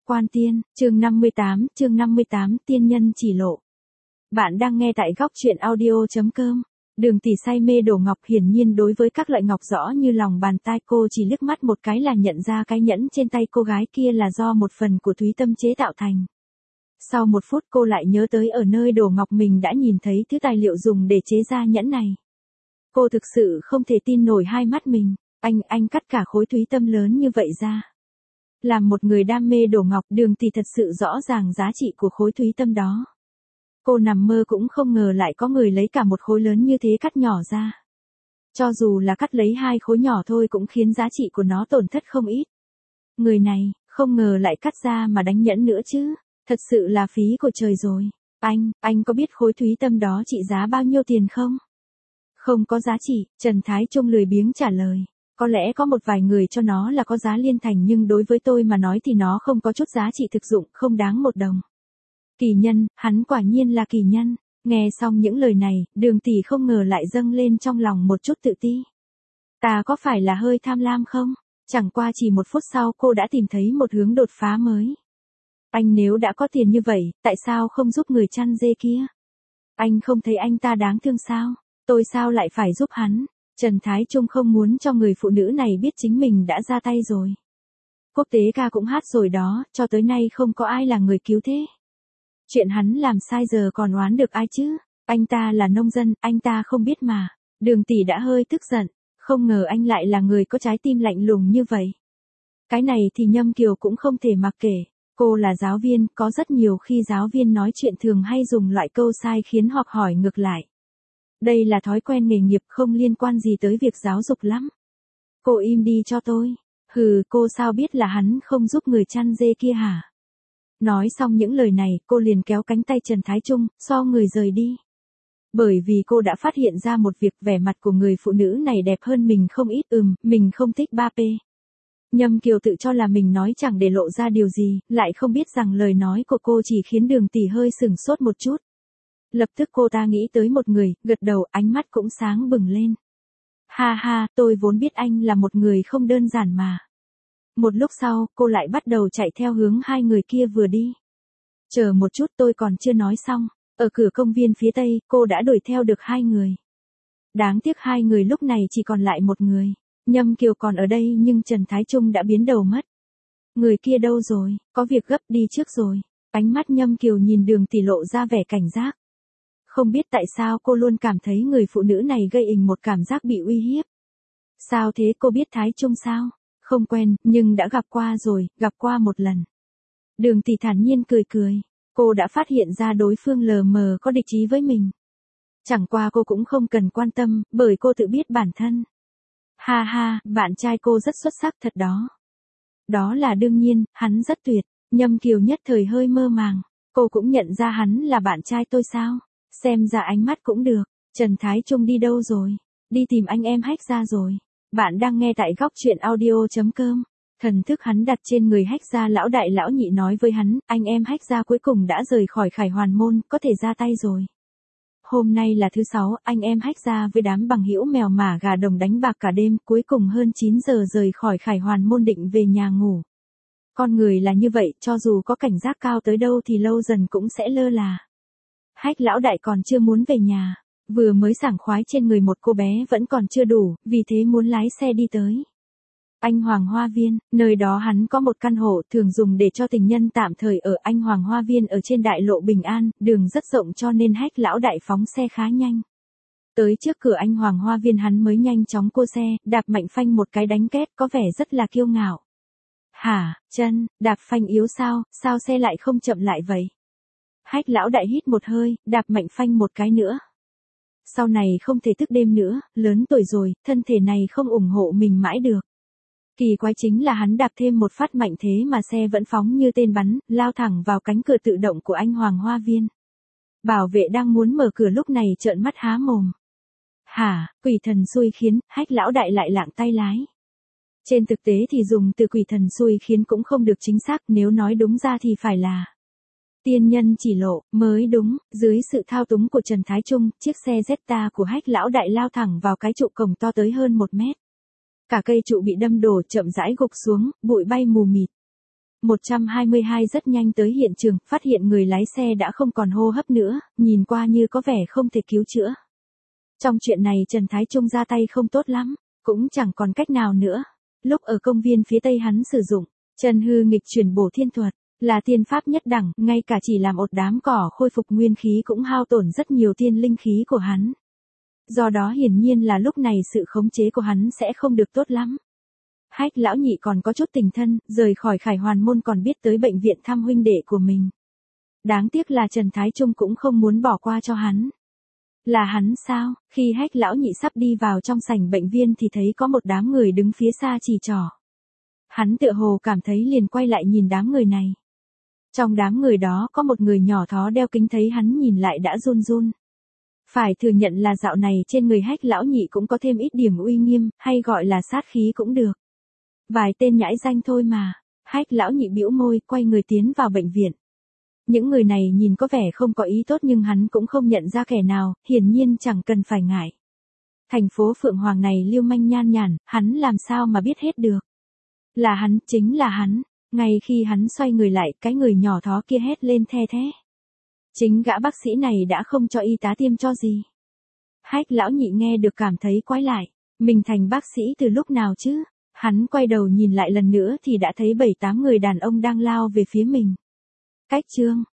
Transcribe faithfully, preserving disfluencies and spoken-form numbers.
Quan Tiên, chương năm mươi tám, chương năm mươi tám, tiên nhân chỉ lộ. Bạn đang nghe tại góc truyện audio.com. Đường Tỷ say mê đồ ngọc, hiển nhiên đối với các loại ngọc rõ như lòng bàn tay, cô chỉ liếc mắt một cái là nhận ra cái nhẫn trên tay cô gái kia là do một phần của Thúy Tâm chế tạo thành. Sau một phút cô lại nhớ tới ở nơi đồ ngọc mình đã nhìn thấy thứ tài liệu dùng để chế ra nhẫn này. Cô thực sự không thể tin nổi hai mắt mình, anh, anh cắt cả khối Thúy Tâm lớn như vậy ra. Làm một người đam mê đồ ngọc, Đường Tỷ thật sự rõ ràng giá trị của khối Thúy Tâm đó. Cô nằm mơ cũng không ngờ lại có người lấy cả một khối lớn như thế cắt nhỏ ra. Cho dù là cắt lấy hai khối nhỏ thôi cũng khiến giá trị của nó tổn thất không ít. Người này, không ngờ lại cắt ra mà đánh nhẫn nữa chứ, thật sự là phí của trời rồi. Anh, anh có biết khối Thúy Tâm đó trị giá bao nhiêu tiền không? Không có giá trị, Trần Thái Trung lười biếng trả lời. Có lẽ có một vài người cho nó là có giá liên thành nhưng đối với tôi mà nói thì nó không có chút giá trị thực dụng, không đáng một đồng. Kỳ nhân, hắn quả nhiên là kỳ nhân. Nghe xong những lời này, Đường Tỷ không ngờ lại dâng lên trong lòng một chút tự ti. Ta có phải là hơi tham lam không? Chẳng qua chỉ một phút sau cô đã tìm thấy một hướng đột phá mới. Anh nếu đã có tiền như vậy, tại sao không giúp người chăn dê kia? Anh không thấy anh ta đáng thương sao? Tôi sao lại phải giúp hắn? Trần Thái Trung không muốn cho người phụ nữ này biết chính mình đã ra tay rồi. Quốc tế ca cũng hát rồi đó, cho tới nay không có ai là người cứu thế. Chuyện hắn làm sai giờ còn oán được ai chứ? Anh ta là nông dân, anh ta không biết mà. Đường Tỷ đã hơi tức giận, không ngờ anh lại là người có trái tim lạnh lùng như vậy. Cái này thì Nhâm Kiều cũng không thể mặc kệ. Cô là giáo viên, có rất nhiều khi giáo viên nói chuyện thường hay dùng loại câu sai khiến học hỏi ngược lại. Đây là thói quen nghề nghiệp không liên quan gì tới việc giáo dục lắm. Cô im đi cho tôi. Hừ, cô sao biết là hắn không giúp người chăn dê kia hả? Nói xong những lời này, cô liền kéo cánh tay Trần Thái Trung, so người rời đi. Bởi vì cô đã phát hiện ra một việc, vẻ mặt của người phụ nữ này đẹp hơn mình không ít. Ừm, mình không thích ba P. Nhâm Kiều tự cho là mình nói chẳng để lộ ra điều gì, lại không biết rằng lời nói của cô chỉ khiến Đường Tỷ hơi sửng sốt một chút. Lập tức cô ta nghĩ tới một người, gật đầu, ánh mắt cũng sáng bừng lên. Ha ha, tôi vốn biết anh là một người không đơn giản mà. Một lúc sau, cô lại bắt đầu chạy theo hướng hai người kia vừa đi. Chờ một chút, tôi còn chưa nói xong. Ở cửa công viên phía tây, cô đã đuổi theo được hai người. Đáng tiếc hai người lúc này chỉ còn lại một người. Nhâm Kiều còn ở đây nhưng Trần Thái Trung đã biến đầu mất. Người kia đâu rồi, có việc gấp đi trước rồi. Ánh mắt Nhâm Kiều nhìn Đường Tỷ lộ ra vẻ cảnh giác. Không biết tại sao cô luôn cảm thấy người phụ nữ này gây ình một cảm giác bị uy hiếp. Sao thế, cô biết Thái Trung sao? Không quen, nhưng đã gặp qua rồi, gặp qua một lần. Đường Tỷ thản nhiên cười cười. Cô đã phát hiện ra đối phương lờ mờ có địch ý với mình. Chẳng qua cô cũng không cần quan tâm, bởi cô tự biết bản thân. Ha ha, bạn trai cô rất xuất sắc thật đó. Đó là đương nhiên, hắn rất tuyệt. Nhâm Kiều nhất thời hơi mơ màng. Cô cũng nhận ra hắn là bạn trai tôi sao? Xem ra ánh mắt cũng được. Trần Thái Trung đi đâu rồi? Đi tìm anh em Hách Gia rồi. Bạn đang nghe tại góc truyện audio.com. Thần thức hắn đặt trên người Hách Gia, lão đại lão nhị nói với hắn, anh em Hách Gia cuối cùng đã rời khỏi Khải Hoàn môn, có thể ra tay rồi. Hôm nay là thứ sáu, anh em Hách Gia với đám bằng hữu mèo mả gà đồng đánh bạc cả đêm, cuối cùng hơn chín giờ rời khỏi Khải Hoàn môn định về nhà ngủ. Con người là như vậy, cho dù có cảnh giác cao tới đâu thì lâu dần cũng sẽ lơ là. Hách lão đại còn chưa muốn về nhà, vừa mới sảng khoái trên người một cô bé vẫn còn chưa đủ, vì thế muốn lái xe đi tới Anh Hoàng Hoa Viên, nơi đó hắn có một căn hộ thường dùng để cho tình nhân tạm thời ở. Anh Hoàng Hoa Viên ở trên đại lộ Bình An, đường rất rộng cho nên Hách lão đại phóng xe khá nhanh. Tới trước cửa Anh Hoàng Hoa Viên hắn mới nhanh chóng cua xe, đạp mạnh phanh một cái đánh két, có vẻ rất là kiêu ngạo. Hả, chân, đạp phanh yếu sao, sao xe lại không chậm lại vậy? Hách lão đại hít một hơi, đạp mạnh phanh một cái nữa. Sau này không thể thức đêm nữa, lớn tuổi rồi, thân thể này không ủng hộ mình mãi được. Kỳ quái chính là hắn đạp thêm một phát mạnh thế mà xe vẫn phóng như tên bắn, lao thẳng vào cánh cửa tự động của Anh Hoàng Hoa Viên. Bảo vệ đang muốn mở cửa lúc này trợn mắt há mồm. Hả, quỷ thần xui khiến, Hách lão đại lại lạng tay lái. Trên thực tế thì dùng từ quỷ thần xui khiến cũng không được chính xác, nếu nói đúng ra thì phải là tiên nhân chỉ lộ, mới đúng. Dưới sự thao túng của Trần Thái Trung, chiếc xe Jetta của Hách lão đại lao thẳng vào cái trụ cổng to tới hơn một mét. Cả cây trụ bị đâm đổ chậm rãi gục xuống, bụi bay mù mịt. một trăm hai mươi hai rất nhanh tới hiện trường, phát hiện người lái xe đã không còn hô hấp nữa, nhìn qua như có vẻ không thể cứu chữa. Trong chuyện này Trần Thái Trung ra tay không tốt lắm, cũng chẳng còn cách nào nữa. Lúc ở công viên phía tây hắn sử dụng chân hư nghịch chuyển bổ thiên thuật, là tiên pháp nhất đẳng, ngay cả chỉ làm một đám cỏ khôi phục nguyên khí cũng hao tổn rất nhiều tiên linh khí của hắn. Do đó hiển nhiên là lúc này sự khống chế của hắn sẽ không được tốt lắm. Hách lão nhị còn có chút tình thân, rời khỏi Khải Hoàn môn còn biết tới bệnh viện thăm huynh đệ của mình. Đáng tiếc là Trần Thái Trung cũng không muốn bỏ qua cho hắn. Là hắn sao? Khi Hách lão nhị sắp đi vào trong sảnh bệnh viện thì thấy có một đám người đứng phía xa chỉ trỏ. Hắn tựa hồ cảm thấy liền quay lại nhìn đám người này. Trong đám người đó có một người nhỏ thó đeo kính, thấy hắn nhìn lại đã run run. Phải thừa nhận là dạo này trên người Hách lão nhị cũng có thêm ít điểm uy nghiêm, hay gọi là sát khí cũng được. Vài tên nhãi danh thôi mà. Hách lão nhị bĩu môi, quay người tiến vào bệnh viện. Những người này nhìn có vẻ không có ý tốt nhưng hắn cũng không nhận ra kẻ nào, hiển nhiên chẳng cần phải ngại. Thành phố Phượng Hoàng này lưu manh nhan nhản, hắn làm sao mà biết hết được. Là hắn, chính là hắn. Ngay khi hắn xoay người lại, cái người nhỏ thó kia hét lên the thé. Chính gã bác sĩ này đã không cho y tá tiêm cho gì. Hách lão nhị nghe được cảm thấy quái lại. Mình thành bác sĩ từ lúc nào chứ? Hắn quay đầu nhìn lại lần nữa thì đã thấy bảy tám người đàn ông đang lao về phía mình. Cách chương